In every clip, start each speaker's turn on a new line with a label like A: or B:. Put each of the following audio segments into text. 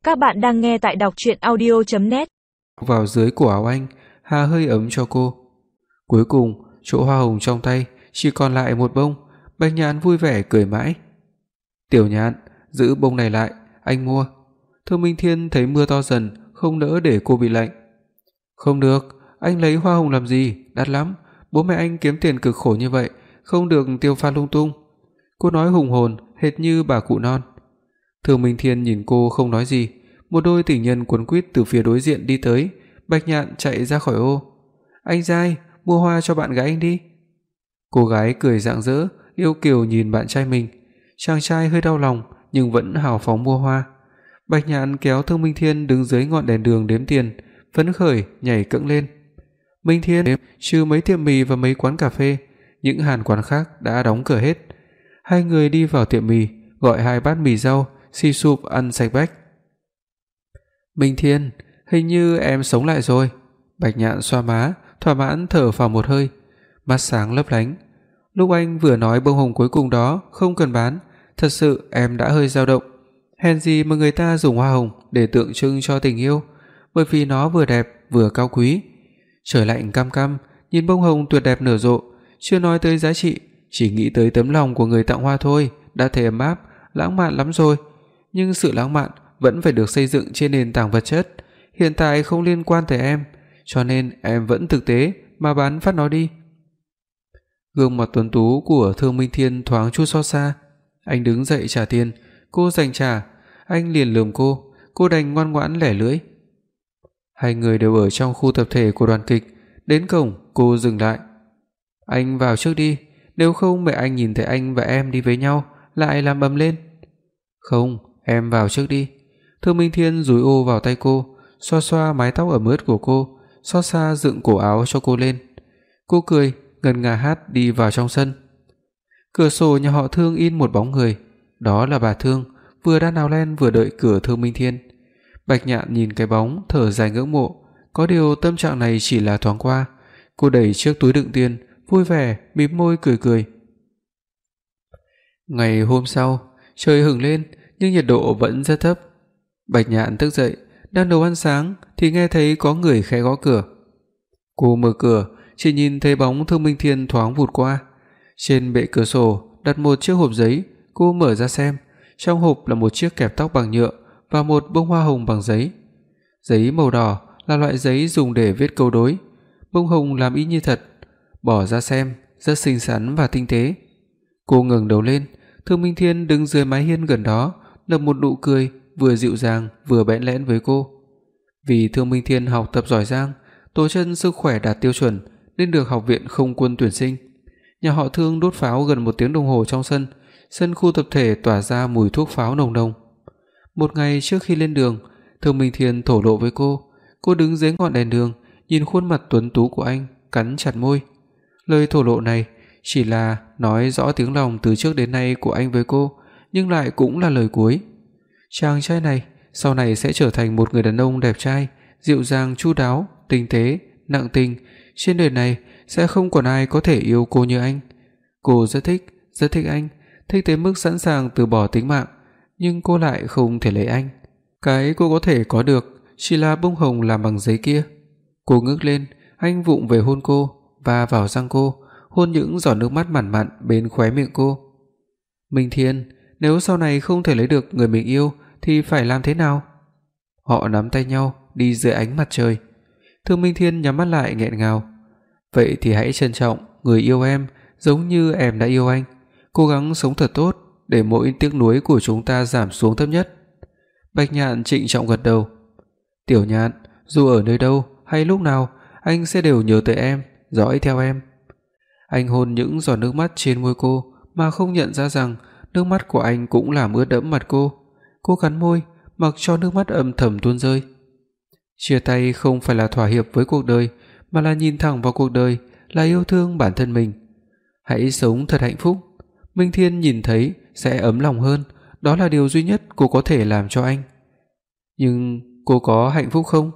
A: Các bạn đang nghe tại đọc truyện audio.net.
B: Vào dưới cổ áo anh, hà hơi ấm cho cô. Cuối cùng, chỗ hoa hồng trong tay chỉ còn lại một bông. Bạch Nhạn vui vẻ cười mãi. Tiểu Nhạn, giữ bông này lại, anh mua. Thương Minh Thiên thấy mưa to dần, không nỡ để cô bị lạnh. Không được, anh lấy hoa hồng làm gì, đắt lắm. Bố mẹ anh kiếm tiền cực khổ như vậy, không được tiêu pha lung tung. Cô nói hùng hồn, hệt như bà cụ non. Thương Minh Thiên nhìn cô không nói gì. Một đôi tình nhân quấn quýt từ phía đối diện đi tới. Bạch Nhạn chạy ra khỏi ô. Anh Giai, mua hoa cho bạn gái anh đi. Cô gái cười rạng rỡ, yêu kiều nhìn bạn trai mình. Chàng trai hơi đau lòng nhưng vẫn hào phóng mua hoa. Bạch Nhạn kéo Thương Minh Thiên đứng dưới ngọn đèn đường đếm tiền, phấn khởi nhảy cẫng lên. Minh Thiên, trừ mấy tiệm mì và mấy quán cà phê, những hàng quán khác đã đóng cửa hết. Hai người đi vào tiệm mì, gọi 2 bát mì rau, xì sụp ăn sạch bách. Minh Thiên, hình như em sống lại rồi. Bạch Nhạn xoa má, thỏa mãn thở phào một hơi, mắt sáng lấp lánh. Lúc anh vừa nói bông hồng cuối cùng đó không cần bán, thật sự em đã hơi dao động. Hèn gì mà người ta dùng hoa hồng để tượng trưng cho tình yêu, bởi vì nó vừa đẹp vừa cao quý. Trời lạnh cam cam, nhìn bông hồng tuyệt đẹp nở rộ, chưa nói tới giá trị, chỉ nghĩ tới tấm lòng của người tặng hoa thôi đã thấy ấm áp, lãng mạn lắm rồi. Nhưng sự lãng mạn vẫn phải được xây dựng trên nền tảng vật chất, hiện tại không liên quan tới em, cho nên em vẫn thực tế mà bán phát nó đi. Gương mặt tuấn tú của Thương Minh Thiên thoáng chút xót xa. Anh đứng dậy trả tiền, cô giành trả, anh liền lườm cô đành ngoan ngoãn lẻ lưỡi. Hai người đều ở trong khu tập thể của đoàn kịch, đến cổng cô dừng lại. Anh vào trước đi, nếu không mẹ anh nhìn thấy anh và em đi với nhau lại làm ầm lên. Không, em vào trước đi. Thương Minh Thiên dúi ô vào tay cô, xoa xoa mái tóc ẩm ướt của cô, xót xa dựng cổ áo cho cô lên. Cô cười, ngân nga hát đi vào trong sân. Cửa sổ nhà họ Thương in một bóng người, đó là bà Thương, vừa đan áo len vừa đợi cửa Thương Minh Thiên. Bạch Nhạn nhìn cái bóng thở dài ngưỡng mộ, có điều tâm trạng này chỉ là thoáng qua. Cô đẩy chiếc túi đựng tiền, vui vẻ mím môi cười cười. Ngày hôm sau, trời hửng lên nhưng nhiệt độ vẫn rất thấp. Bạch Nhạn thức dậy, đang nấu ăn sáng thì nghe thấy có người khẽ gõ cửa. Cô mở cửa, chỉ nhìn thấy bóng Thương Minh Thiên thoáng vụt qua. Trên bệ cửa sổ đặt một chiếc hộp giấy, cô mở ra xem, trong hộp là một chiếc kẹp tóc bằng nhựa và một bông hoa hồng bằng giấy. Giấy màu đỏ là loại giấy dùng để viết câu đối, bông hồng làm y như thật, bỏ ra xem rất xinh xắn và tinh tế. Cô ngẩng đầu lên, Thương Minh Thiên đứng dưới mái hiên gần đó, nở một nụ cười vừa dịu dàng vừa bẽn lẽn với cô. Vì Thương Minh Thiên học tập giỏi giang, tố chất sức khỏe đạt tiêu chuẩn nên được học viện không quân tuyển sinh. Nhà họ Thương đốt pháo gần 1 tiếng đồng hồ trong sân khu tập thể tỏa ra mùi thuốc pháo nồng nồng. Một ngày trước khi lên đường, Thương Minh Thiên thổ lộ với cô đứng dưới ngọn đèn đường, nhìn khuôn mặt tuấn tú của anh, cắn chặt môi. Lời thổ lộ này chỉ là nói rõ tiếng lòng từ trước đến nay của anh với cô, nhưng lại cũng là lời cuối. Chàng trai này sau này sẽ trở thành một người đàn ông đẹp trai, dịu dàng chu đáo, tinh tế, nặng tình, trên đời này sẽ không còn ai có thể yêu cô như anh. Cô rất thích anh, thích tới mức sẵn sàng từ bỏ tính mạng, nhưng cô lại không thể lấy anh. Cái cô có thể có được chỉ là bông hồng làm bằng giấy kia. Cô ngước lên, anh vụng về hôn cô và vào răng cô, hôn những giọt nước mắt mặn mặn bên khóe miệng cô. Minh Thiên, nếu sau này không thể lấy được người mình yêu thì phải làm thế nào? Họ nắm tay nhau đi dưới ánh mặt trời. Thương Minh Thiên nhắm mắt lại nghẹn ngào. Vậy thì hãy trân trọng người yêu em giống như em đã yêu anh, cố gắng sống thật tốt để mỗi tiếc nuối của chúng ta giảm xuống thấp nhất. Bạch Nhạn trịnh trọng gật đầu. Tiểu Nhạn, dù ở nơi đâu hay lúc nào, anh sẽ đều nhớ tới em, dõi theo em. Anh hôn những giọt nước mắt trên môi cô mà không nhận ra rằng nước mắt của anh cũng làm ướt đẫm mặt cô. Cô cắn môi, mặc cho nước mắt âm thầm tuôn rơi. Chia tay không phải là thỏa hiệp với cuộc đời, mà là nhìn thẳng vào cuộc đời, là yêu thương bản thân mình. Hãy sống thật hạnh phúc. Minh Thiên nhìn thấy sẽ ấm lòng hơn, đó là điều duy nhất cô có thể làm cho anh. Nhưng cô có hạnh phúc không?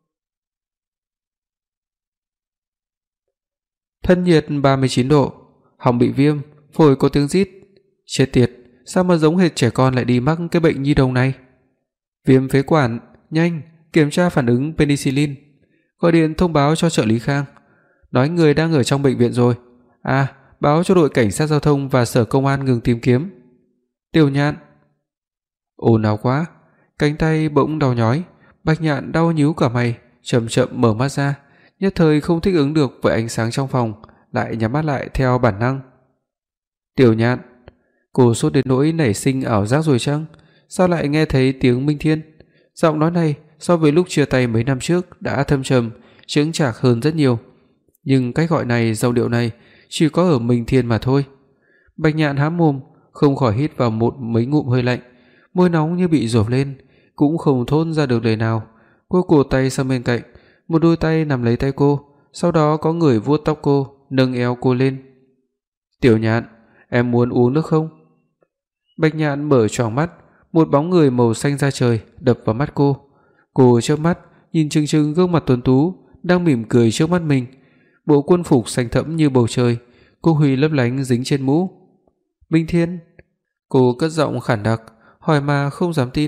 B: Thân nhiệt 39 độ, họng bị viêm, phổi có tiếng rít. Chết tiệt, sao mà giống hệt trẻ con lại đi mắc cái bệnh nhi đồng này? Viêm phế quản, nhanh, kiểm tra phản ứng penicillin. Gọi điện thông báo cho trợ lý Khang. Nói người đang ở trong bệnh viện rồi. À, báo cho đội cảnh sát giao thông và sở công an ngừng tìm kiếm. Tiểu Nhạn. Ồn ào quá, cánh tay bỗng đau nhói, Bạch Nhạn đau nhíu cả mày, chậm chậm mở mắt ra, nhất thời không thích ứng được với ánh sáng trong phòng, lại nhắm mắt lại theo bản năng. Tiểu Nhạn, cô sốt đến nỗi nảy sinh ảo giác rồi chăng? Sao lại nghe thấy tiếng Minh Thiên? Giọng nói này so với lúc chia tay mấy năm trước đã thâm trầm, chững chạc hơn rất nhiều. Nhưng cách gọi này, giọng điệu này chỉ có ở Minh Thiên mà thôi. Bạch Nhạn há mồm, không khỏi hít vào mấy ngụm hơi lạnh, môi nóng như bị dồn lên, cũng không thốt ra được lời nào. Cô cụt tay sang bên cạnh, một đôi tay nắm lấy tay cô, sau đó có người vuốt tóc cô, nâng eo cô lên. Tiểu Nhạn, em muốn uống nước không? Bạch Nhạn mở choàng mắt, một bóng người màu xanh da trời đập vào mắt cô. Cô chớp mắt, nhìn chừng chừng gương mặt tuấn tú đang mỉm cười trước mắt mình. Bộ quân phục xanh thẫm như bầu trời, cô huy lấp lánh dính trên mũ. Minh Thiên. Cô cất giọng khản đặc, hỏi mà không dám tin.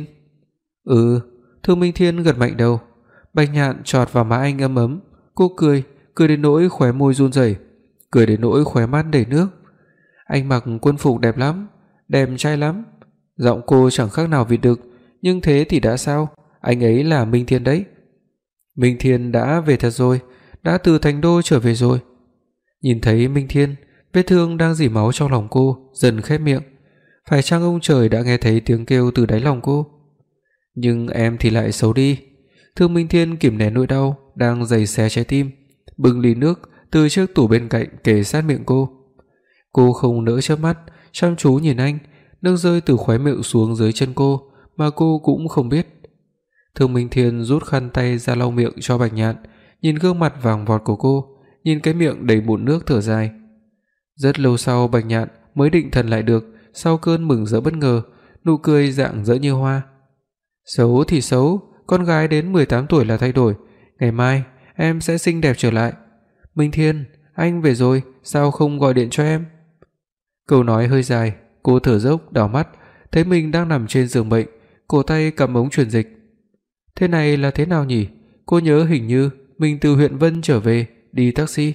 B: Thương Minh Thiên gật mạnh đầu. Bạch Nhạn chọt vào má anh ấm ấm, cô cười đến nỗi khóe môi run rẩy, cười đến nỗi khóe mắt đầy nước. Anh mặc quân phục đẹp lắm, đẹp trai lắm. Giọng cô chẳng khác nào vịt đực, nhưng thế thì đã sao? Anh ấy là Minh Thiên đấy. Minh Thiên đã về thật rồi, đã từ Thành Đô trở về rồi. Nhìn thấy Minh Thiên, vết thương đang rỉ máu trong lòng cô dần khép miệng. Phải chăng ông trời đã nghe thấy tiếng kêu từ đáy lòng cô? Nhưng em thì lại xấu đi. Thương Minh Thiên kìm nén nỗi đau đang giày xé trái tim, bưng ly nước từ chiếc tủ bên cạnh kề sát miệng cô. Cô không nỡ chớp mắt, chăm chú nhìn anh, nước rơi từ khóe miệng xuống dưới chân cô mà cô cũng không biết. Thương Minh Thiên rút khăn tay ra lau miệng cho Bạch Nhạn, nhìn gương mặt vàng vọt của cô, nhìn cái miệng đầy bùn nước thở dài. Rất lâu sau Bạch Nhạn mới định thần lại được sau cơn mừng rỡ bất ngờ, nụ cười rạng rỡ như hoa. Xấu thì xấu, con gái đến 18 tuổi là thay đổi, ngày mai em sẽ xinh đẹp trở lại. Minh Thiên, anh về rồi, sao không gọi điện cho em? Câu nói hơi dài, cô thở dốc đảo mắt, thấy mình đang nằm trên giường bệnh, cổ tay cầm ống truyền dịch. Thế này là thế nào nhỉ? Cô nhớ hình như mình từ huyện Vân trở về, đi taxi.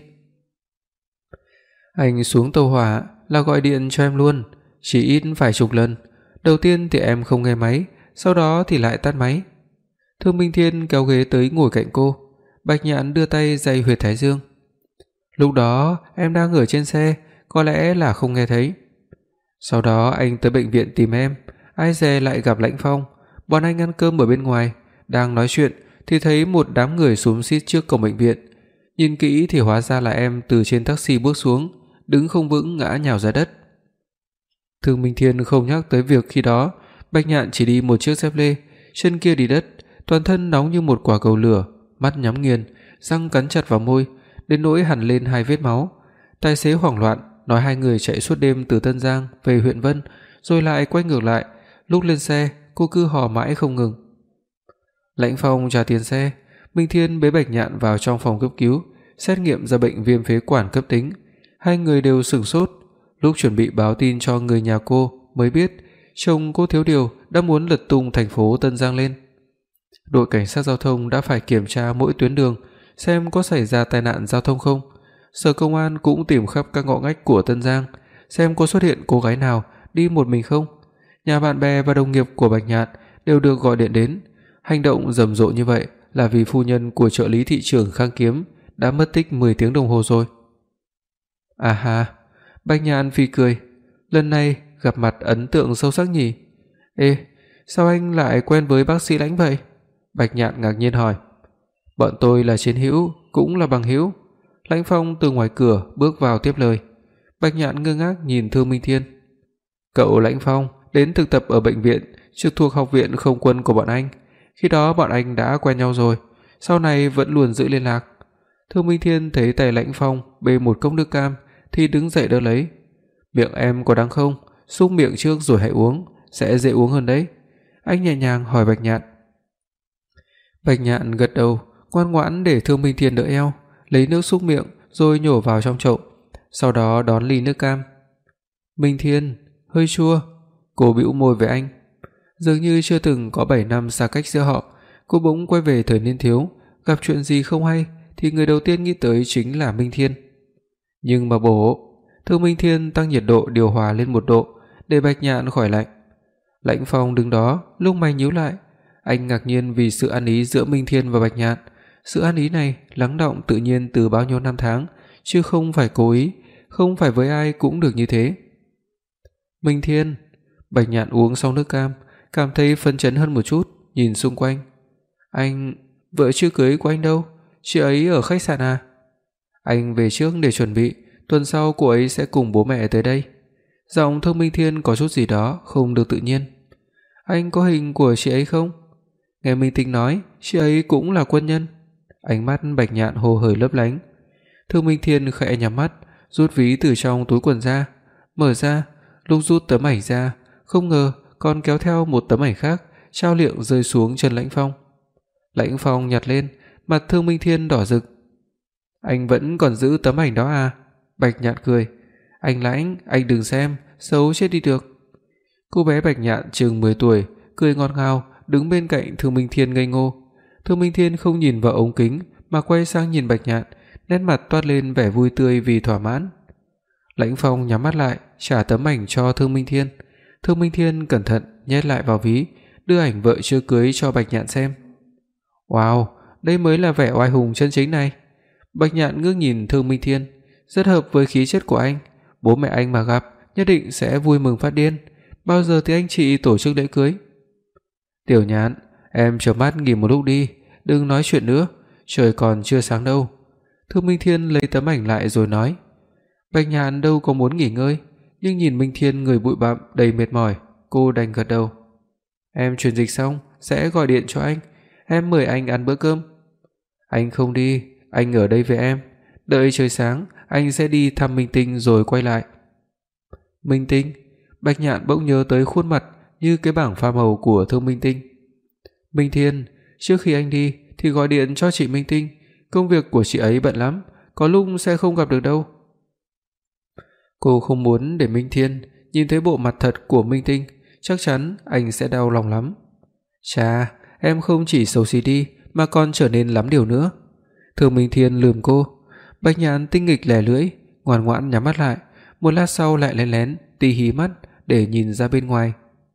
B: Anh xuống tàu hỏa là gọi điện cho em luôn, chỉ ít phải chục lần. Đầu tiên thì em không nghe máy, sau đó thì lại tắt máy. Thương Minh Thiên kéo ghế tới ngồi cạnh cô. Bạch Nhạn đưa tay day huyệt thái dương. Lúc đó em đang ở trên xe, có lẽ là không nghe thấy. Sau đó anh tới bệnh viện tìm em, ai dè lại gặp Lãnh Phong. Bọn anh ăn cơm ở bên ngoài, đang nói chuyện thì thấy một đám người xúm xít trước cổng bệnh viện. Nhìn kỹ thì hóa ra là em từ trên taxi bước xuống, đứng không vững ngã nhào ra đất. Thương Minh Thiên không nhắc tới việc khi đó Bạch Nhạn chỉ đi một chiếc dép lê, chân kia đi đất, toàn thân nóng như một quả cầu lửa, mắt nhắm nghiền, răng cắn chặt vào môi, đến nỗi hằn lên 2 vết máu. Tài xế hoảng loạn nói 2 người chạy suốt đêm từ Tân Giang về huyện Vân, rồi lại quay ngược lại. Lúc lên xe, cô cứ hò mãi không ngừng. Lãnh Phong trả tiền xe, Minh Thiên bế Bạch Nhạn vào trong phòng cấp cứu, xét nghiệm ra bệnh viêm phế quản cấp tính. 2 người đều sửng sốt. Lúc chuẩn bị báo tin cho người nhà cô mới biết chồng cô thiếu điều đã muốn lật tung thành phố Tân Giang lên. Đội cảnh sát giao thông đã phải kiểm tra mỗi tuyến đường xem có xảy ra tai nạn giao thông không. Sở công an cũng tìm khắp các ngõ ngách của Tân Giang xem có xuất hiện cô gái nào đi một mình không. Nhà bạn bè và đồng nghiệp của Bạch Nhạn đều được gọi điện đến. Hành động rầm rộ như vậy là vì phu nhân của trợ lý thị trưởng Khang Kiếm đã mất tích 10 tiếng đồng hồ rồi. À ha, Bạch Nhạn phì cười, lần này gặp mặt ấn tượng sâu sắc nhỉ. Ê, sao anh lại quen với bác sĩ Lãnh vậy? Bạch Nhạn ngạc nhiên hỏi. Bọn tôi là chiến hữu, cũng là bằng hữu. Lãnh Phong từ ngoài cửa bước vào tiếp lời. Bạch Nhạn ngơ ngác nhìn Thương Minh Thiên. Cậu Lãnh Phong đến thực tập ở bệnh viện trực thuộc học viện không quân của bọn anh. Khi đó bọn anh đã quen nhau rồi, sau này vẫn luôn giữ liên lạc. Thương Minh Thiên thấy tay Lãnh Phong bê một cốc nước cam thì đứng dậy đỡ lấy. Miệng em có đắng không? Xúc miệng trước rồi hãy uống, sẽ dễ uống hơn đấy. Anh nhẹ nhàng hỏi Bạch Nhạn. Bạch Nhạn gật đầu, ngoan ngoãn để Thương Minh Thiên đỡ eo, lấy nước xúc miệng rồi nhổ vào trong chậu, sau đó đón ly nước cam. Minh Thiên, hơi chua. Cô bĩu môi với anh. Dường như chưa từng có 7 năm xa cách giữa họ, cô bỗng quay về thời niên thiếu, gặp chuyện gì không hay thì người đầu tiên nghĩ tới chính là Minh Thiên. Nhưng mà bố, Thương Minh Thiên tăng nhiệt độ điều hòa lên 1 độ để Bạch Nhạn khỏi lạnh. Lãnh Phong đứng đó, lông mày nhíu lại, anh ngạc nhiên vì sự ăn ý giữa Minh Thiên và Bạch Nhạn. Sự ăn ý này lắng đọng tự nhiên từ bao nhiêu năm tháng, chứ không phải cố ý, không phải với ai cũng được như thế. Minh Thiên, Bạch Nhạn uống xong nước cam, cảm thấy phấn chấn hơn một chút, nhìn xung quanh. Anh, vợ chưa cưới của anh đâu? Chị ấy ở khách sạn à? Anh về trước để chuẩn bị, tuần sau cô ấy sẽ cùng bố mẹ tới đây. Giọng Thương Minh Thiên có chút gì đó không được tự nhiên. Anh có hình của chị ấy không? Nghe Minh Tinh nói, chị ấy cũng là quân nhân. Ánh mắt Bạch Nhạn hồ hởi lấp lánh. Thương Minh Thiên khẽ nhắm mắt, rút ví từ trong túi quần ra, mở ra, lúc rút tấm ảnh ra, không ngờ còn kéo theo một tấm ảnh khác, trao liệng rơi xuống chân Lãnh Phong. Lãnh Phong nhặt lên, mặt Thương Minh Thiên đỏ rực. Anh vẫn còn giữ tấm ảnh đó à? Bạch Nhạn cười. Anh Lãnh, anh đừng xem, xấu chết đi được. Cô bé Bạch Nhạn chừng 10 tuổi, cười ngọt ngào, đứng bên cạnh Thương Minh Thiên ngây ngô. Thương Minh Thiên không nhìn vào ống kính mà quay sang nhìn Bạch Nhạn, nét mặt toát lên vẻ vui tươi vì thỏa mãn. Lãnh Phong nhắm mắt lại, trả tấm ảnh cho Thương Minh Thiên. Thương Minh Thiên cẩn thận nhét lại vào ví, đưa ảnh vợ chưa cưới cho Bạch Nhạn xem. Wow, đây mới là vẻ oai hùng chân chính này. Bạch Nhạn ngước nhìn Thương Minh Thiên, rất hợp với khí chất của anh, bố mẹ anh mà gặp nhất định sẽ vui mừng phát điên. Bao giờ thì anh chị tổ chức lễ cưới? Tiểu Nhạn, em chợp mắt nghỉ một lúc đi, đừng nói chuyện nữa, trời còn chưa sáng đâu. Thương Minh Thiên lấy tấm ảnh lại rồi nói. Bạch Nhạn đâu có muốn nghỉ ngơi, nhưng nhìn Minh Thiên người bụi bặm đầy mệt mỏi, cô đành gật đầu. Em truyền dịch xong sẽ gọi điện cho anh, em mời anh ăn bữa cơm. Anh không đi, anh ở đây với em, đợi trời sáng anh sẽ đi thăm Minh Tinh rồi quay lại. Minh Tinh? Bạch Nhạn bỗng nhớ tới khuôn mặt như cái bảng pha màu của Thương Minh Tinh. Minh Thiên, trước khi anh đi thì gọi điện cho chị Minh Tinh, công việc của chị ấy bận lắm, có lúc sẽ không gặp được đâu. Cô không muốn để Minh Thiên nhìn thấy bộ mặt thật của Minh Tinh, chắc chắn anh sẽ đau lòng lắm. Chà, em không chỉ xấu xí đi mà còn trở nên lắm điều nữa. Thương Minh Thiên lườm cô. Bạch Nhạn tinh nghịch lè lưỡi, ngoan ngoãn nhắm mắt lại, một lát sau lại lén lén tì hí mắt để nhìn ra bên ngoài.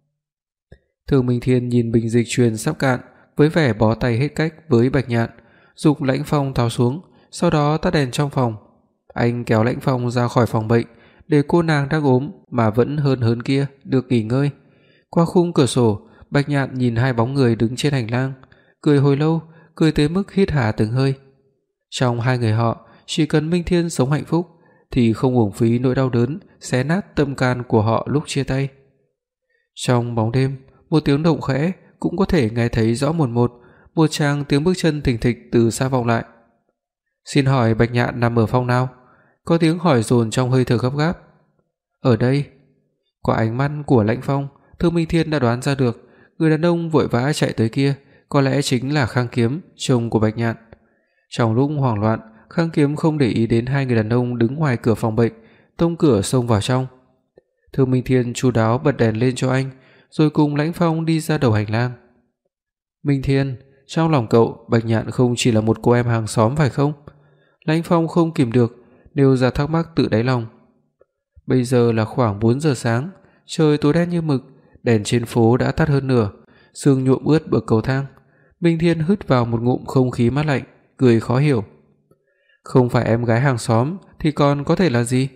B: Thương Minh Thiên nhìn bình dịch truyền sắp cạn với vẻ bó tay hết cách với Bạch Nhạn, giục Lãnh Phong tháo xuống, sau đó tắt đèn trong phòng. Anh kéo Lãnh Phong ra khỏi phòng bệnh để cô nàng đang ốm mà vẫn hơn kia được nghỉ ngơi. Qua khung cửa sổ, Bạch Nhạn nhìn hai bóng người đứng trên hành lang, cười hồi lâu, cười tới mức hít hà từng hơi. Trong hai người họ, chỉ cần Minh Thiên sống hạnh phúc thì không uổng phí nỗi đau đớn xé nát tâm can của họ lúc chia tay. Trong bóng đêm, một tiếng động khẽ cũng có thể nghe thấy rõ mồn một, một tràng tiếng bước chân thình thịch từ xa vọng lại. Xin hỏi Bạch Nhạn nằm ở phòng nào? Có tiếng hỏi dồn trong hơi thở gấp gáp. Ở đây. Qua ánh mắt của Lãnh Phong, Thương Minh Thiên đã đoán ra được người đàn ông vội vã chạy tới kia có lẽ chính là Khang Kiếm, chồng của Bạch Nhạn. Trong lúc hoảng loạn, Khang Kiếm không để ý đến hai người đàn ông đứng ngoài cửa phòng bệnh, tông cửa xông vào trong. Thương Minh Thiên chu đáo bật đèn lên cho anh, rồi cùng Lãnh Phong đi ra đầu hành lang. Minh Thiên, trong lòng cậu, Bạch Nhạn không chỉ là một cô em hàng xóm phải không? Lãnh Phong không kìm được, nêu ra thắc mắc tự đáy lòng. Bây giờ là khoảng 4 giờ sáng, trời tối đen như mực, đèn trên phố đã tắt hơn nửa, sương nhuộm ướt bậc cầu thang. Minh Thiên hít vào một ngụm không khí mát lạnh, cười khó hiểu. Không phải em gái hàng xóm thì còn có thể là gì?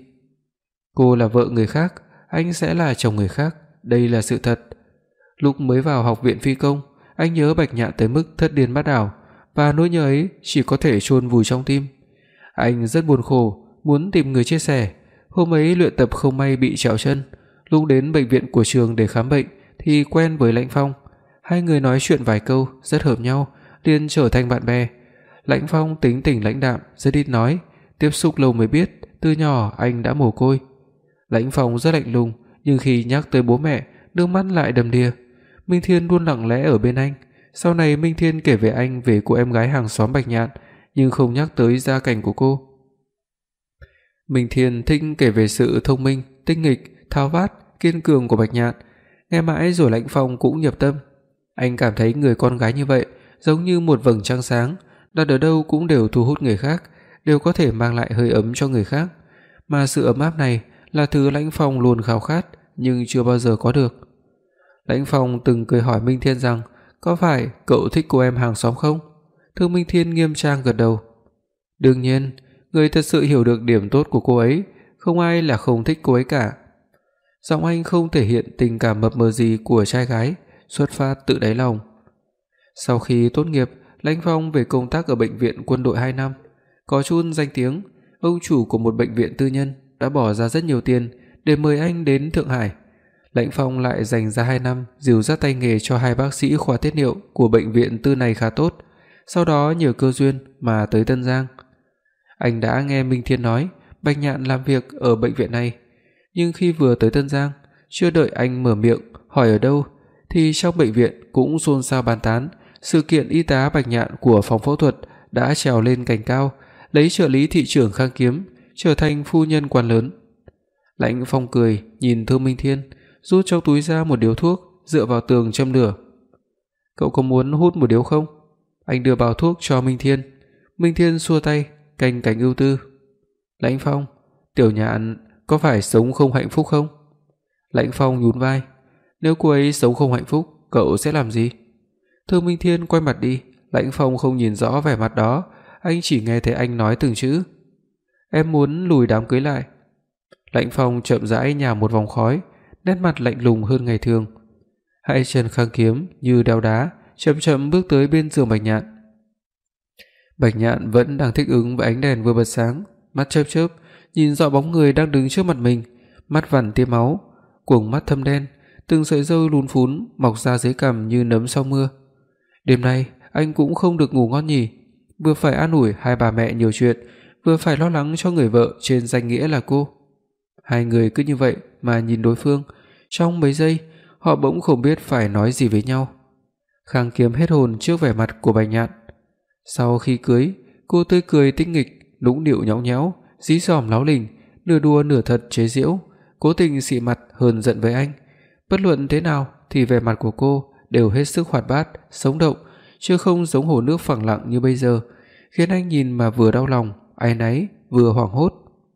B: Cô là vợ người khác, anh sẽ là chồng người khác, đây là sự thật. Lúc mới vào học viện phi công, anh nhớ Bạch Nhạn tới mức thất điên bát đảo, và nỗi nhớ ấy chỉ có thể chôn vùi trong tim. Anh rất buồn khổ, muốn tìm người chia sẻ. Hôm ấy luyện tập không may bị trẹo chân, lúc đến bệnh viện của trường để khám bệnh thì quen với Lãnh Phong. Hai người nói chuyện vài câu rất hợp nhau, liền trở thành bạn bè. Lãnh Phong tính tình lãnh đạm, rất ít nói, tiếp xúc lâu mới biết từ nhỏ anh đã mồ côi. Lãnh Phong rất lạnh lùng, nhưng khi nhắc tới bố mẹ, nước mắt lại đầm đìa. Minh Thiên luôn lặng lẽ ở bên anh. Sau này Minh Thiên kể về anh về cô em gái hàng xóm Bạch Nhạn, nhưng không nhắc tới gia cảnh của cô. Minh Thiên thích kể về sự thông minh, tinh nghịch, tháo vát, kiên cường của Bạch Nhạn, Nghe mãi rồi Lãnh Phong cũng nhập tâm. Anh cảm thấy người con gái như vậy giống như một vầng trăng sáng, đặt ở đâu cũng đều thu hút người khác, đều có thể mang lại hơi ấm cho người khác, mà sự ấm áp này là thứ Lãnh Phong luôn khao khát nhưng chưa bao giờ có được. Lãnh Phong từng cười hỏi Minh Thiên rằng có phải cậu thích cô em hàng xóm không? Thương Minh Thiên nghiêm trang gật đầu. Đương nhiên, người thật sự hiểu được điểm tốt của cô ấy, không ai là không thích cô ấy cả. Giọng anh không thể hiện tình cảm mập mờ gì của trai gái, xuất phát từ đáy lòng. Sau khi tốt nghiệp, Lãnh Phong về công tác ở bệnh viện quân đội 2 năm, có chút danh tiếng, ông chủ của một bệnh viện tư nhân đã bỏ ra rất nhiều tiền để mời anh đến Thượng Hải. Lãnh Phong lại dành ra 2 năm dìu dắt tay nghề cho 2 bác sĩ khoa tiết niệu của bệnh viện tư này khá tốt, sau đó nhờ cơ duyên mà tới Tân Giang. Anh đã nghe Minh Thiên nói Bạch Nhạn làm việc ở bệnh viện này, nhưng khi vừa tới Tân Giang, chưa đợi anh mở miệng hỏi ở đâu thì trong bệnh viện cũng xôn xao bàn tán sự kiện y tá Bạch Nhạn của phòng phẫu thuật đã trèo lên cành cao, lấy trợ lý thị trưởng Khang Kiếm, trở thành phu nhân quan lớn. Lãnh Phong cười nhìn Thương Minh Thiên, rút trong túi ra một điếu thuốc, dựa vào tường châm lửa. "Cậu có muốn hút một điếu không?" Anh đưa bao thuốc cho Minh Thiên. Minh Thiên xua tay, canh cánh ưu tư. "Lãnh Phong, Tiểu Nhạn có phải sống không hạnh phúc không?" Lãnh Phong nhún vai. "Nếu cô ấy sống không hạnh phúc, cậu sẽ làm gì?" Thương Minh Thiên quay mặt đi, Lãnh Phong không nhìn rõ vẻ mặt đó, anh chỉ nghe thấy anh nói từng chữ. "Em muốn lùi đám cưới lại." Lãnh Phong chậm rãi nhả một vòng khói, nét mặt lạnh lùng hơn ngày thường. Hai chân Khang Kiếm như đeo đá, chậm chậm bước tới bên giường Bạch Nhạn. Bạch Nhạn vẫn đang thích ứng với ánh đèn vừa bật sáng, mắt chớp chớp, nhìn rõ bóng người đang đứng trước mặt mình, mắt vằn tia máu, quầng mắt thâm đen, từng sợi râu lún phún mọc ra dưới cằm như nấm sau mưa. Đêm nay anh cũng không được ngủ ngon nhỉ, vừa phải an ủi hai bà mẹ nhiều chuyện, vừa phải lo lắng cho người vợ trên danh nghĩa là cô. Hai người cứ như vậy mà nhìn đối phương, trong mấy giây họ bỗng không biết phải nói gì với nhau. Khang Kiếm hết hồn trước vẻ mặt của Bạch Nhạn. Sau khi cưới, cô tươi cười tinh nghịch, nũng nịu nhõng nhẽo, dí dỏm láo lình, nửa đùa nửa thật chế giễu, cố tình xị mặt hờn giận với anh. Bất luận thế nào thì vẻ mặt của cô đều hết sức hoạt bát, sống động, chứ không giống hồ nước phẳng lặng như bây giờ, khiến anh nhìn mà vừa đau lòng, áy náy, vừa hoảng hốt.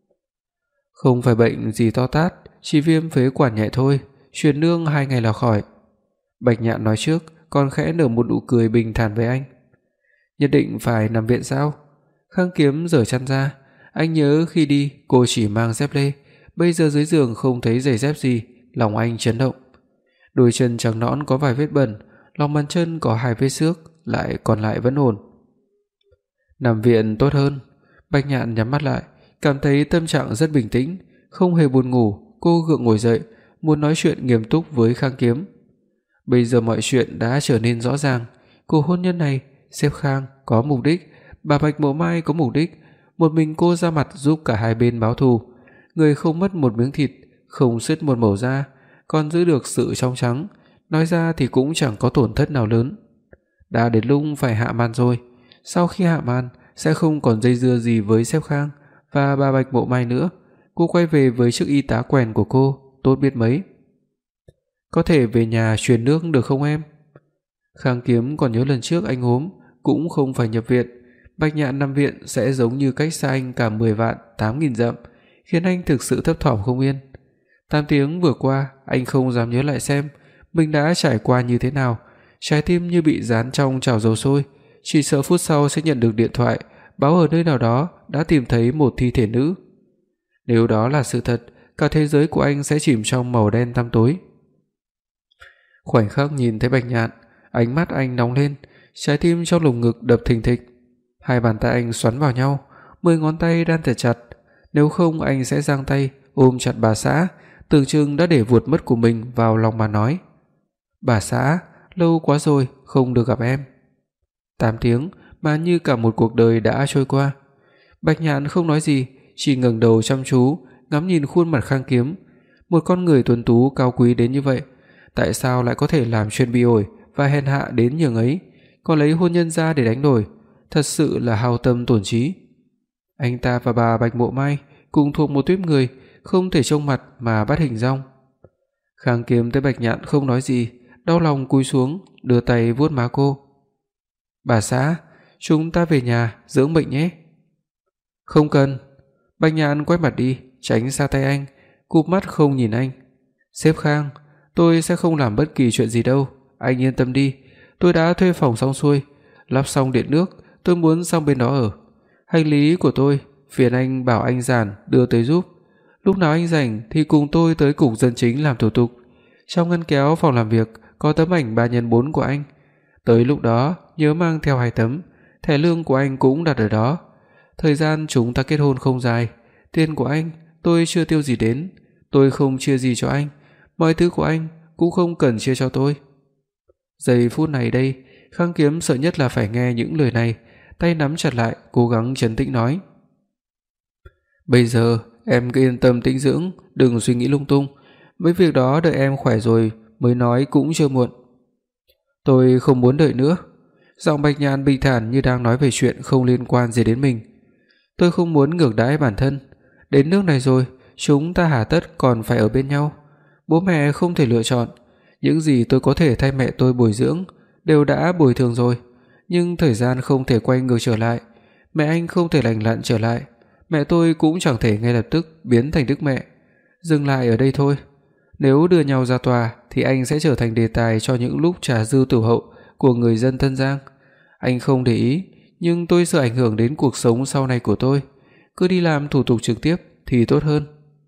B: "Không phải bệnh gì to tát, chỉ viêm phế quản nhẹ thôi, truyền nương 2 ngày là khỏi." Bạch Nhạn nói trước, còn khẽ nở một nụ cười bình thản với anh. "Nhất định phải nằm viện sao?" Khang Kiếm giở chăn ra, anh nhớ khi đi cô chỉ mang dép lê, bây giờ dưới giường không thấy giày dép gì, lòng anh chấn động. Đôi chân trắng nõn có vài vết bẩn, lòng bàn chân có 2 vết xước, lại còn lại vẫn ổn. "Nằm viện tốt hơn." Bạch Nhạn nhắm mắt lại, cảm thấy tâm trạng rất bình tĩnh, không hề buồn ngủ, cô gượng ngồi dậy, muốn nói chuyện nghiêm túc với Khang Kiếm. Bây giờ mọi chuyện đã trở nên rõ ràng, cuộc hôn nhân này, sếp Khang có mục đích, bà Bạch Mộ Mai có mục đích, một mình cô ra mặt giúp cả hai bên báo thù, người không mất một miếng thịt, không sứt một mẩu da, còn giữ được sự trong trắng, nói ra thì cũng chẳng có tổn thất nào lớn. Đã đến lúc phải hạ màn rồi, sau khi hạ màn sẽ không còn dây dưa gì với sếp Khang và bà Bạch Mộ Mai nữa, cô quay về với chức y tá quèn của cô, tốt biết mấy. "Có thể về nhà truyền nước được không em?" Khang Kiếm còn nhớ lần trước anh ốm cũng không phải nhập viện, Bạch Nhạn nằm viện sẽ giống như cách xa anh cả 10 vạn 8.000 dặm, khiến anh thực sự thấp thỏm không yên. 8 tiếng vừa qua, anh không dám nhớ lại xem mình đã trải qua như thế nào, trái tim như bị dán trong chảo dầu sôi, chỉ sợ phút sau sẽ nhận được điện thoại báo ở nơi nào đó đã tìm thấy một thi thể nữ. Nếu đó là sự thật, cả thế giới của anh sẽ chìm trong màu đen tăm tối. Khoảnh khắc nhìn thấy Bạch Nhạn, ánh mắt anh nóng lên, trái tim trong lồng ngực đập thình thịch. Hai bàn tay anh xoắn vào nhau, 10 ngón tay đan thật chặt, nếu không anh sẽ giang tay ôm chặt bà xã, tưởng chừng đã để vuột mất của mình vào lòng mà nói: "Bà xã, lâu quá rồi không được gặp em." 8 tiếng mà như cả một cuộc đời đã trôi qua. Bạch Nhạn không nói gì, chỉ ngẩng đầu chăm chú ngắm nhìn khuôn mặt Khang Kiếm, một con người tuấn tú cao quý đến như vậy, tại sao lại có thể làm chuyện bi ổi và hèn hạ đến nhường ấy, còn lấy hôn nhân ra để đánh đổi, thật sự là hao tâm tổn trí. Anh ta và bà Bạch Mộ Mai cùng thuộc một tuýp người, không thể trông mặt mà bắt hình dong. Khang Kiếm thấy Bạch Nhạn không nói gì, đau lòng cúi xuống, đưa tay vuốt má cô. "Bà xã, chúng ta về nhà dưỡng bệnh nhé." "Không cần." Bạch Nhạn quay mặt đi, tránh xa tay anh, cụp mắt không nhìn anh. "Sếp Khang, tôi sẽ không làm bất kỳ chuyện gì đâu, anh yên tâm đi, tôi đã thuê phòng xong xuôi, lắp xong điện nước, tôi muốn sang bên đó ở. Hành lý của tôi, phiền anh bảo anh Giản đưa tới giúp. Lúc nào anh rảnh thì cùng tôi tới cục dân chính làm thủ tục. Trong ngăn kéo phòng làm việc có tấm ảnh 3x4 của anh. Tới lúc đó nhớ mang theo 2 tấm, thẻ lương của anh cũng đặt ở đó. Thời gian chúng ta kết hôn không dài, tiền của anh tôi chưa tiêu gì đến, tôi không chia gì cho anh, mọi thứ của anh cũng không cần chia cho tôi." Giây phút này đây, Khang Kiếm sợ nhất là phải nghe những lời này, tay nắm chặt lại, cố gắng trấn tĩnh nói: "Bây giờ em cứ yên tâm tĩnh dưỡng, đừng suy nghĩ lung tung, mấy việc đó đợi em khỏe rồi mới nói cũng chưa muộn." "Tôi không muốn đợi nữa." Giọng Bạch Nhạn bình thản như đang nói về chuyện không liên quan gì đến mình. "Tôi không muốn ngược đãi bản thân, đến nước này rồi, chúng ta hà tất còn phải ở bên nhau. Bố mẹ không thể lựa chọn, những gì tôi có thể thay mẹ tôi bồi dưỡng đều đã bồi thường rồi, nhưng thời gian không thể quay ngược trở lại, mẹ anh không thể lành lặn trở lại, mẹ tôi cũng chẳng thể ngay lập tức biến thành đức mẹ. Dừng lại ở đây thôi. Nếu đưa nhau ra tòa thì anh sẽ trở thành đề tài cho những lúc trà dư tử hậu của người dân Tân Giang. Anh không để ý, nhưng tôi sợ ảnh hưởng đến cuộc sống sau này của tôi, cứ đi làm thủ tục trực tiếp thì tốt hơn."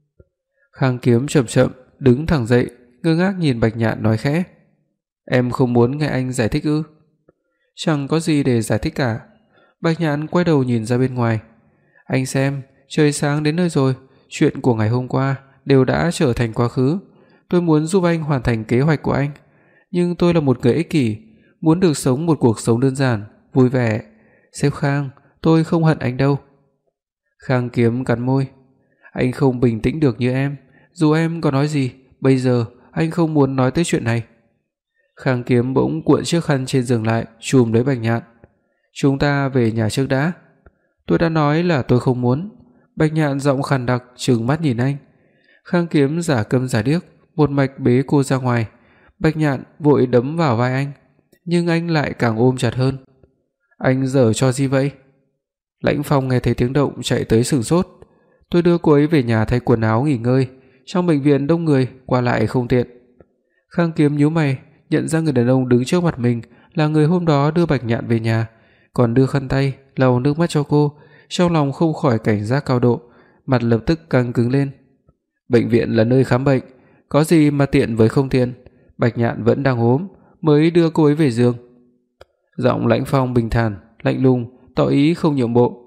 B: Khang Kiếm chậm chậm đứng thẳng dậy, ngơ ngác nhìn Bạch Nhạn nói khẽ: "Em không muốn nghe anh giải thích ư?" "Chẳng có gì để giải thích cả." Bạch Nhạn quay đầu nhìn ra bên ngoài. "Anh xem, trời sáng đến nơi rồi, chuyện của ngày hôm qua đều đã trở thành quá khứ. Tôi muốn giúp anh hoàn thành kế hoạch của anh, nhưng tôi là một người ích kỷ, muốn được sống một cuộc sống đơn giản, vui vẻ. Sếp Khang, tôi không hận anh đâu." Khang Kiếm cắn môi. "Anh không bình tĩnh được như em, dù em có nói gì, bây giờ anh không muốn nói tới chuyện này." Khang Kiếm bỗng cuộn chiếc khăn trên giường lại, chùm lấy Bạch Nhạn. "Chúng ta về nhà trước đã." "Tôi đã nói là tôi không muốn." Bạch Nhạn giọng khàn đặc trừng mắt nhìn anh. Khang Kiếm giả câm giả điếc, một mạch bế cô ra ngoài. Bạch Nhạn vội đấm vào vai anh, nhưng anh lại càng ôm chặt hơn. "Anh giở trò gì vậy?" Lãnh Phong nghe thấy tiếng động chạy tới sửng sốt. "Tôi đưa cô ấy về nhà thay quần áo nghỉ ngơi, trong bệnh viện đông người, qua lại không tiện." Khang Kiếm nhíu mày, nhận ra người đàn ông đứng trước mặt mình là người hôm đó đưa Bạch Nhạn về nhà, còn đưa khăn tay lau nước mắt cho cô, trong lòng không khỏi cảnh giác cao độ, mặt lập tức căng cứng lên. Bệnh viện là nơi khám bệnh, có gì mà tiện với không tiện, Bạch Nhạn vẫn đang ốm, mới đưa cô ấy về giường. Giọng Lãnh Phong bình thản, lạnh lùng, tỏ ý không nhượng bộ.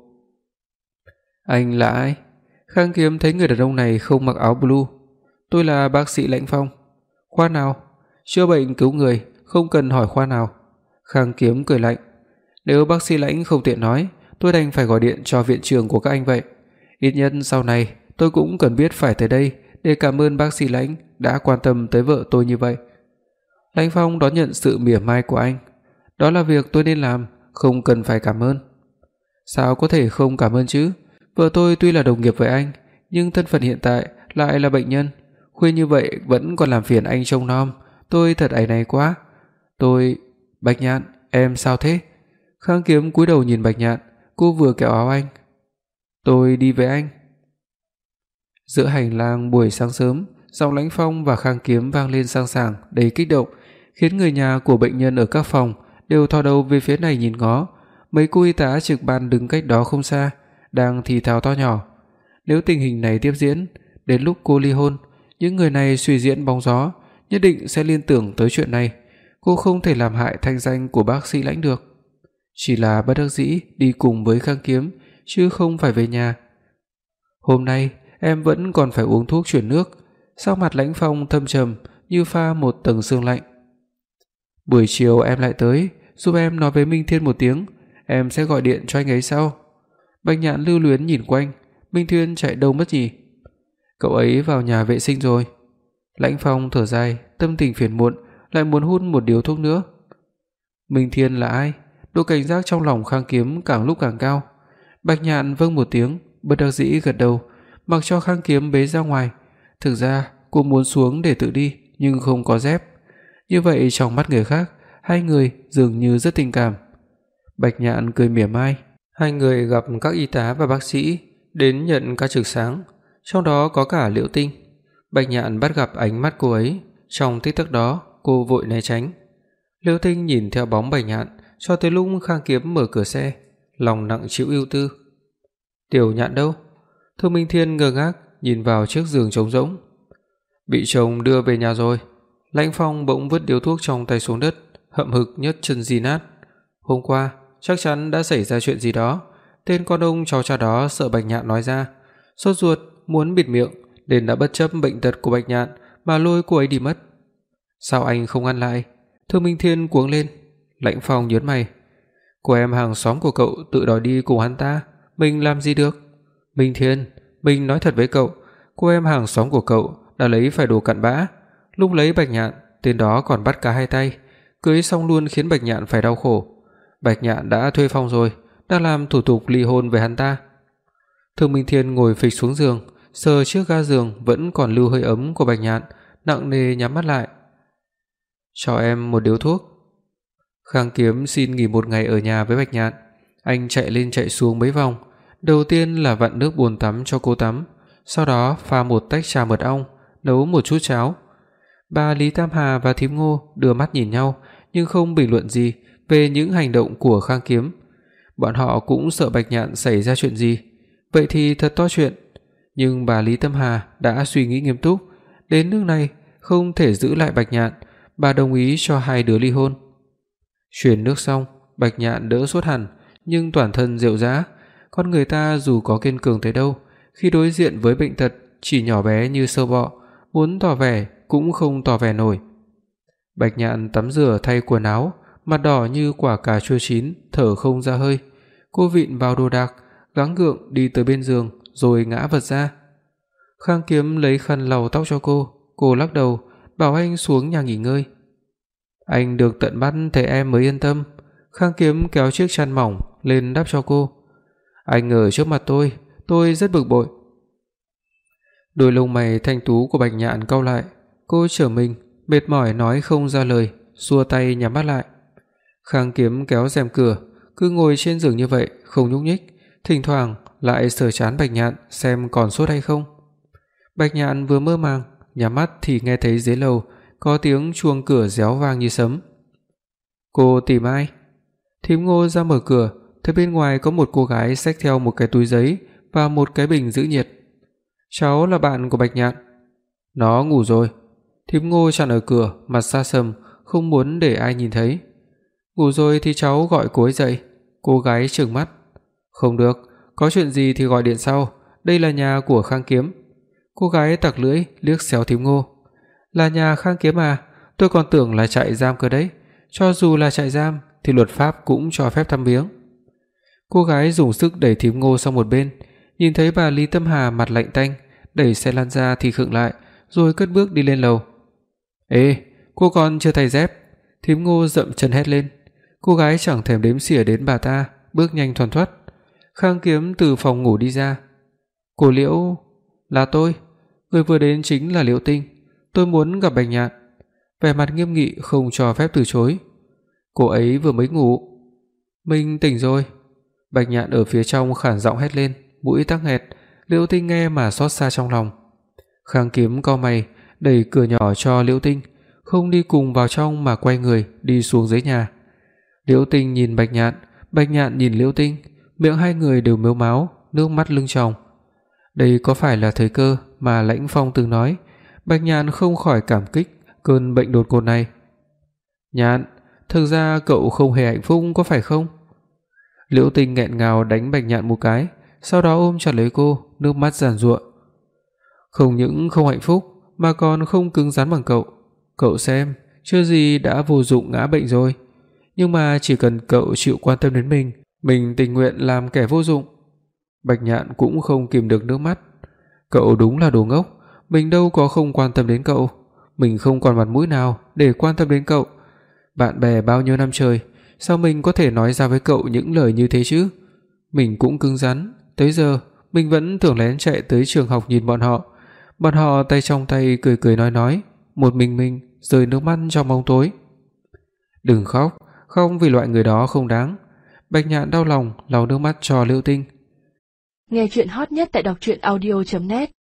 B: "Anh là ai?" Khang Kiếm thấy người đàn ông này không mặc áo blue. "Tôi là bác sĩ Lãnh Phong." "Khoa nào?" "Chữa bệnh cứu người, không cần hỏi khoa nào." Khang Kiếm cười lạnh. "Nếu bác sĩ Lãnh không tiện nói, tôi đành phải gọi điện cho viện trưởng của các anh vậy. Ít nhất sau này tôi cũng cần biết phải tới đây để cảm ơn bác sĩ Lãnh đã quan tâm tới vợ tôi như vậy." Lãnh Phong đón nhận sự mỉa mai của anh. "Đó là việc tôi nên làm, không cần phải cảm ơn." "Sao có thể không cảm ơn chứ? Vợ tôi tuy là đồng nghiệp với anh, nhưng thân phận hiện tại lại là bệnh nhân, khuya như vậy vẫn còn làm phiền anh trông nom, tôi thật áy náy quá. Tôi..." "Bạch Nhạn, em sao thế?" Khang Kiếm cúi đầu nhìn Bạch Nhạn, cô vừa kéo áo anh. "Tôi đi với anh." Giữa hành lang buổi sáng sớm, giọng Lãnh Phong và Khang Kiếm vang lên sang sảng đầy kích động, khiến người nhà của bệnh nhân ở các phòng đều thò đầu về phía này nhìn ngó. Mấy cô y tá trực ban đứng cách đó không xa, đang thì thào to nhỏ. Nếu tình hình này tiếp diễn, đến lúc cô ly hôn, những người này suy diễn bóng gió, nhất định sẽ liên tưởng tới chuyện này. Cô không thể làm hại thanh danh của bác sĩ Lãnh được. Chỉ là bất đắc dĩ đi cùng với Khang Kiếm, chứ không phải về nhà. "Hôm nay em vẫn còn phải uống thuốc chuyển nước." Sắc mặt Lãnh Phong thâm trầm như pha một tầng sương lạnh. "Buổi chiều em lại tới, giúp em nói với Minh Thiên một tiếng, em sẽ gọi điện cho anh ấy sau." Bạch Nhạn lưu luyến nhìn quanh, Minh Thiên chạy đâu mất nhỉ? "Cậu ấy vào nhà vệ sinh rồi." Lãnh Phong thở dài, tâm tình phiền muộn, lại muốn hút một điếu thuốc nữa. Minh Thiên là ai? Độ cảnh giác trong lòng Khang Kiếm càng lúc càng cao. Bạch Nhạn vâng một tiếng, bất đắc dĩ gật đầu, mặc cho Khang Kiếm bế ra ngoài. Thực ra cô muốn xuống để tự đi. nhưng không có dép. Như vậy trong mắt người khác, hai người dường như rất tình cảm. Bạch Nhạn cười mỉa mai. Hai người gặp các y tá và bác sĩ đến nhận ca trực sáng, trong đó có cả Liễu Tinh. Bạch Nhạn bắt gặp ánh mắt cô ấy, trong tích tắc đó, cô vội né tránh. Liễu Tinh nhìn theo bóng Bạch Nhạn cho tới lúc Khang Kiếm mở cửa xe, lòng nặng trĩu ưu tư. Tiểu Nhạn đâu? Thương Minh Thiên ngơ ngác nhìn vào chiếc giường trống rỗng. Bị chồng đưa về nhà rồi. Lãnh Phong bỗng vứt điếu thuốc trong tay xuống đất, hậm hực nhấc chân di nát. Hôm qua chắc chắn đã xảy ra chuyện gì đó, tên con ông cháu cha đó sợ Bạch Nhạn nói ra, sốt ruột muốn bịt miệng nên đã bất chấp bệnh tật của Bạch Nhạn mà lôi cô ấy đi mất. Sao anh không ngăn lại? Thương Minh Thiên cuống lên. Lãnh Phong nhướng mày. Cô em hàng xóm của cậu tự đòi đi cùng hắn ta, mình làm gì được? Minh Thiên, mình nói thật với cậu, cô em hàng xóm của cậu đã lấy phải đồ cặn bã. Lúc lấy Bạch Nhạn, tên đó còn bắt cả hai tay, cưới xong luôn khiến Bạch Nhạn phải đau khổ. Bạch Nhạn đã thuê phòng rồi, đang làm thủ tục ly hôn với hắn ta. Thương Minh Thiên ngồi phịch xuống giường, sờ chiếc ga giường vẫn còn lưu hơi ấm của Bạch Nhạn, nặng nề nhắm mắt lại. Cho em một điếu thuốc. Khang Kiếm xin nghỉ một ngày ở nhà với Bạch Nhạn. Anh chạy lên chạy xuống mấy vòng, đầu tiên là vặn nước bồn tắm cho cô tắm, sau đó pha một tách trà mật ong, nấu một chút cháo. Bà Lý Tam Hà và Thím Ngô đưa mắt nhìn nhau nhưng không bình luận gì về những hành động của Khang Kiếm. Bọn họ cũng sợ Bạch Nhạn xảy ra chuyện gì, vậy thì thật to chuyện. Nhưng bà Lý Tam Hà đã suy nghĩ nghiêm túc, đến nước này không thể giữ lại Bạch Nhạn, bà đồng ý cho hai đứa ly hôn. Chuyển nước xong, Bạch Nhạn đỡ sốt hẳn, nhưng toàn thân rệu rã. Con người ta dù có kiên cường tới đâu, khi đối diện với bệnh tật chỉ nhỏ bé như sâu bọ, muốn tỏ vẻ cũng không tỏ vẻ nổi. Bạch Nhạn tắm rửa thay quần áo, mặt đỏ như quả cà chua chín, thở không ra hơi. Cô vịn vào đồ đạc, gắng gượng đi tới bên giường rồi ngã vật ra. Khang Kiếm lấy khăn lau tóc cho cô lắc đầu, bảo anh xuống nhà nghỉ ngơi. Anh được tận mắt thấy em mới yên tâm. Khang Kiếm kéo chiếc chăn mỏng lên đắp cho cô. Anh ở trước mặt tôi rất bực bội. Đôi lông mày thanh tú của Bạch Nhạn cau lại, cô trở mình, mệt mỏi nói không ra lời, xua tay nhắm mắt lại. Khang Kiếm kéo rèm cửa, cứ ngồi trên giường như vậy, không nhúc nhích, thỉnh thoảng lại sờ trán Bạch Nhạn xem còn sốt hay không. Bạch Nhạn vừa mơ màng, nhắm mắt thì nghe thấy dưới lầu có tiếng chuông cửa réo vang như sấm. Cô tìm ai? Thím Ngô ra mở cửa, thấy bên ngoài có một cô gái xách theo một cái túi giấy và một cái bình giữ nhiệt. Cháu là bạn của Bạch Nhạn. Nó ngủ rồi. Thím Ngô chặn ở cửa, mặt xa sầm, không muốn để ai nhìn thấy. Ngủ rồi thì cháu gọi cô ấy dậy. Cô gái trừng mắt. Không được, có chuyện gì thì gọi điện sau, đây là nhà của Khang Kiếm. Cô gái tặc lưỡi liếc xéo Thím Ngô. Là nhà Khang Kiếm à? Tôi còn tưởng là trại giam cơ đấy. Cho dù là trại giam thì luật pháp cũng cho phép thăm viếng. Cô gái dùng sức đẩy Thím Ngô sang một bên, nhìn thấy bà Lý Tâm Hà mặt lạnh tanh, đẩy xe lăn ra thì khựng lại, rồi cất bước đi lên lầu. Ê, cô còn chưa thay dép. Thím Ngô dậm chân hét lên. Cô gái chẳng thèm đếm xỉa đến bà ta, bước nhanh thoăn thoắt. Khang Kiếm từ phòng ngủ đi ra. Cô Liễu, là tôi. Người vừa đến chính là Liễu Tinh. Tôi muốn gặp Bạch Nhạn. Vẻ mặt nghiêm nghị không cho phép từ chối. Cô ấy vừa mới ngủ. Mình tỉnh rồi. Bạch Nhạn ở phía trong khản giọng hét lên, mũi tắc nghẹt. Liễu Tinh nghe mà xót xa trong lòng. Khang Kiếm cau mày, đẩy cửa nhỏ cho Liễu Tinh, không đi cùng vào trong mà quay người đi xuống dưới nhà. Liễu Tinh nhìn Bạch Nhạn nhìn Liễu Tinh, miệng hai người đều mếu máo, nước mắt lưng tròng. Đây có phải là thời cơ mà Lãnh Phong từng nói? Bạch Nhạn không khỏi cảm kích cơn bệnh đột ngột này. Nhạn, thực ra cậu không hề hạnh phúc có phải không? Liễu Tinh nghẹn ngào đánh Bạch Nhạn một cái, sau đó ôm chặt lấy cô, nước mắt giàn giụa. Không những không hạnh phúc mà còn không cứng rắn bằng cậu. Cậu xem, chưa gì đã vô dụng ngã bệnh rồi. Nhưng mà chỉ cần cậu chịu quan tâm đến mình tình nguyện làm kẻ vô dụng. Bạch Nhạn cũng không kìm được nước mắt. Cậu đúng là đồ ngốc, mình đâu có không quan tâm đến cậu, mình không còn mặt mũi nào để quan tâm đến cậu. Bạn bè bao nhiêu năm trời, sao mình có thể nói ra với cậu những lời như thế chứ? Mình cũng cứng rắn, tới giờ mình vẫn thường lén chạy tới trường học nhìn bọn họ tay trong tay cười cười nói, một mình rơi nước mắt trong bóng tối. Đừng khóc, không vì loại người đó không đáng. Bạch Nhạn đau lòng lau nước mắt cho Liễu Tinh.
A: Nghe truyện hot nhất tại đọc truyện audio.net